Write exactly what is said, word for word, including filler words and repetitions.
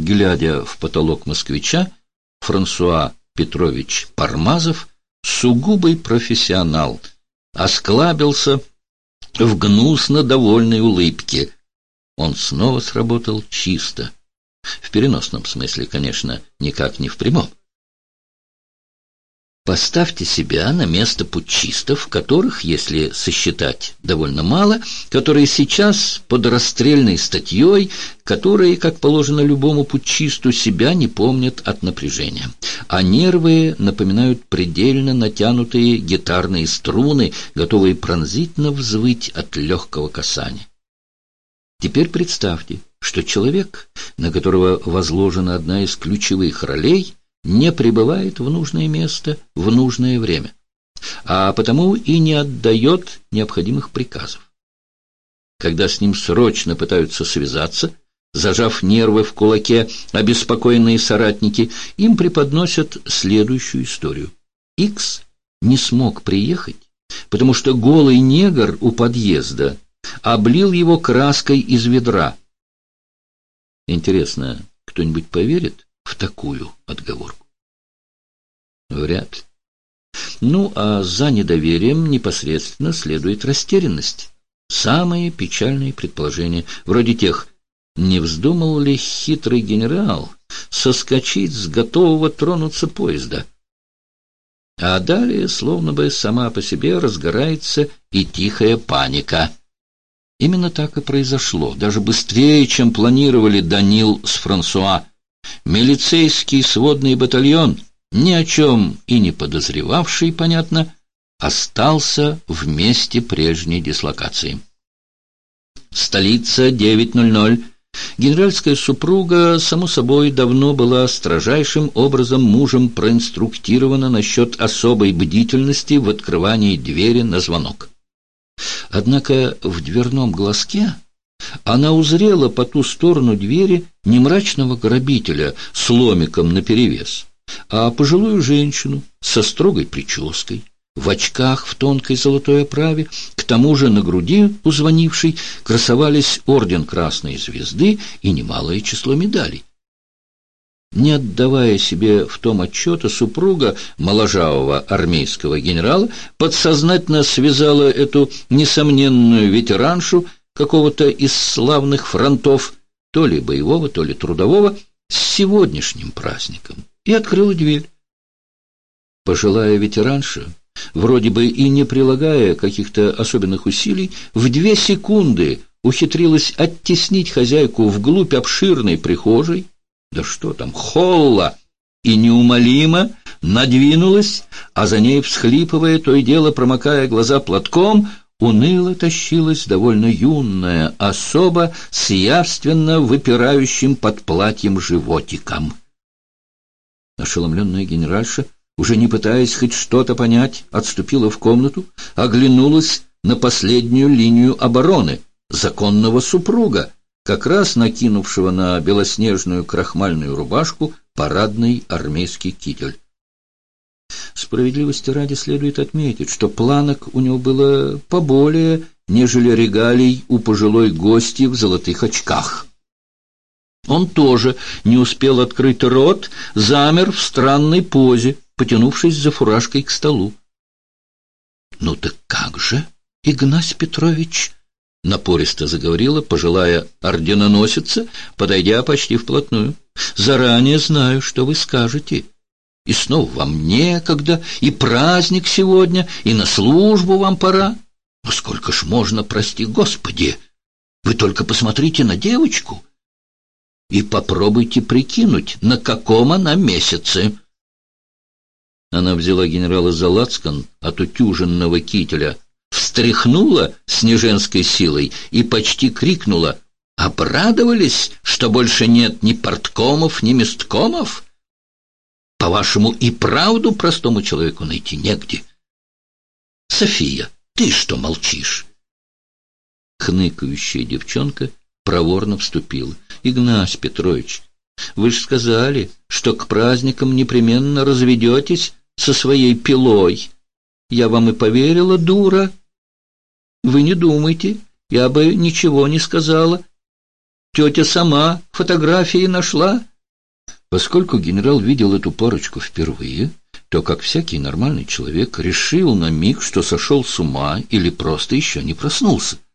глядя в потолок москвича, Франсуа Петрович Пармазов, сугубый профессионал, осклабился в гнусно довольной улыбке. Он снова сработал чисто. В переносном смысле, конечно, никак не в прямом. Поставьте себя на место путчистов, которых, если сосчитать, довольно мало, которые сейчас под расстрельной статьей, которые, как положено любому путчисту, себя не помнят от напряжения. А нервы напоминают предельно натянутые гитарные струны, готовые пронзительно взвыть от легкого касания. Теперь представьте, что человек, на которого возложена одна из ключевых ролей, не прибывает в нужное место в нужное время, а потому и не отдает необходимых приказов. Когда с ним срочно пытаются связаться, зажав нервы в кулаке, обеспокоенные соратники, им преподносят следующую историю. Икс не смог приехать, потому что голый негр у подъезда облил его краской из ведра. Интересно, кто-нибудь поверит в такую отговорку? Вряд ли. Ну, а за недоверием непосредственно следует растерянность. Самые печальные предположения, вроде тех: не вздумал ли хитрый генерал соскочить с готового тронуться поезда? А далее, словно бы сама по себе, разгорается и тихая паника. Именно так и произошло, даже быстрее, чем планировали Данил с Франсуа. Милицейский сводный батальон, ни о чем и не подозревавший, понятно, остался в месте прежней дислокации. Столица, девять ноль ноль. Генеральская супруга, само собой, давно была строжайшим образом мужем проинструктирована насчет особой бдительности в открывании двери на звонок. Однако в дверном глазке она узрела по ту сторону двери не мрачного грабителя с ломиком наперевес, а пожилую женщину со строгой прической, в очках в тонкой золотой оправе. К тому же на груди у звонившей красовались орден Красной Звезды и немалое число медалей. Не отдавая себе в том отчета, супруга моложавого армейского генерала подсознательно связала эту несомненную ветераншу какого-то из славных фронтов, то ли боевого, то ли трудового, с сегодняшним праздником, и открыла дверь. Пожилая ветеранша, вроде бы и не прилагая каких-то особенных усилий, в две секунды ухитрилась оттеснить хозяйку вглубь обширной прихожей, да что там, холла, и неумолимо надвинулась, а за ней, всхлипывая, то и дело промокая глаза платком, уныло тащилась довольно юная особа с явственно выпирающим под платьем животиком. Ошеломленная генеральша, уже не пытаясь хоть что-то понять, отступила в комнату, оглянулась на последнюю линию обороны — законного супруга, как раз накинувшего на белоснежную крахмальную рубашку парадный армейский китель. Справедливости ради следует отметить, что планок у него было поболее, нежели регалий у пожилой гости в золотых очках. Он тоже не успел открыть рот, замер в странной позе, потянувшись за фуражкой к столу. — Ну так как же, Игнась Петрович? — напористо заговорила пожилая орденоносица, подойдя почти вплотную. — Заранее знаю, что вы скажете. И снова вам некогда, и праздник сегодня, и на службу вам пора. Но сколько ж можно, прости Господи? Вы только посмотрите на девочку и попробуйте прикинуть, на каком она месяце. Она взяла генерала за лацкан от утюженного кителя, встряхнула с неженской силой и почти крикнула: «Обрадовались, что больше нет ни порткомов, ни месткомов? По-вашему, и правду простому человеку найти негде? София, ты что молчишь?» Хныкающая девчонка проворно вступила. «Игнась Петрович, вы же сказали, что к праздникам непременно разведетесь со своей пилой. Я вам и поверила, дура. Вы не думайте, я бы ничего не сказала. Тетя сама фотографии нашла, Поскольку генерал видел эту парочку впервые, то, как всякий нормальный человек, решил на миг, что сошел с ума или просто еще не проснулся.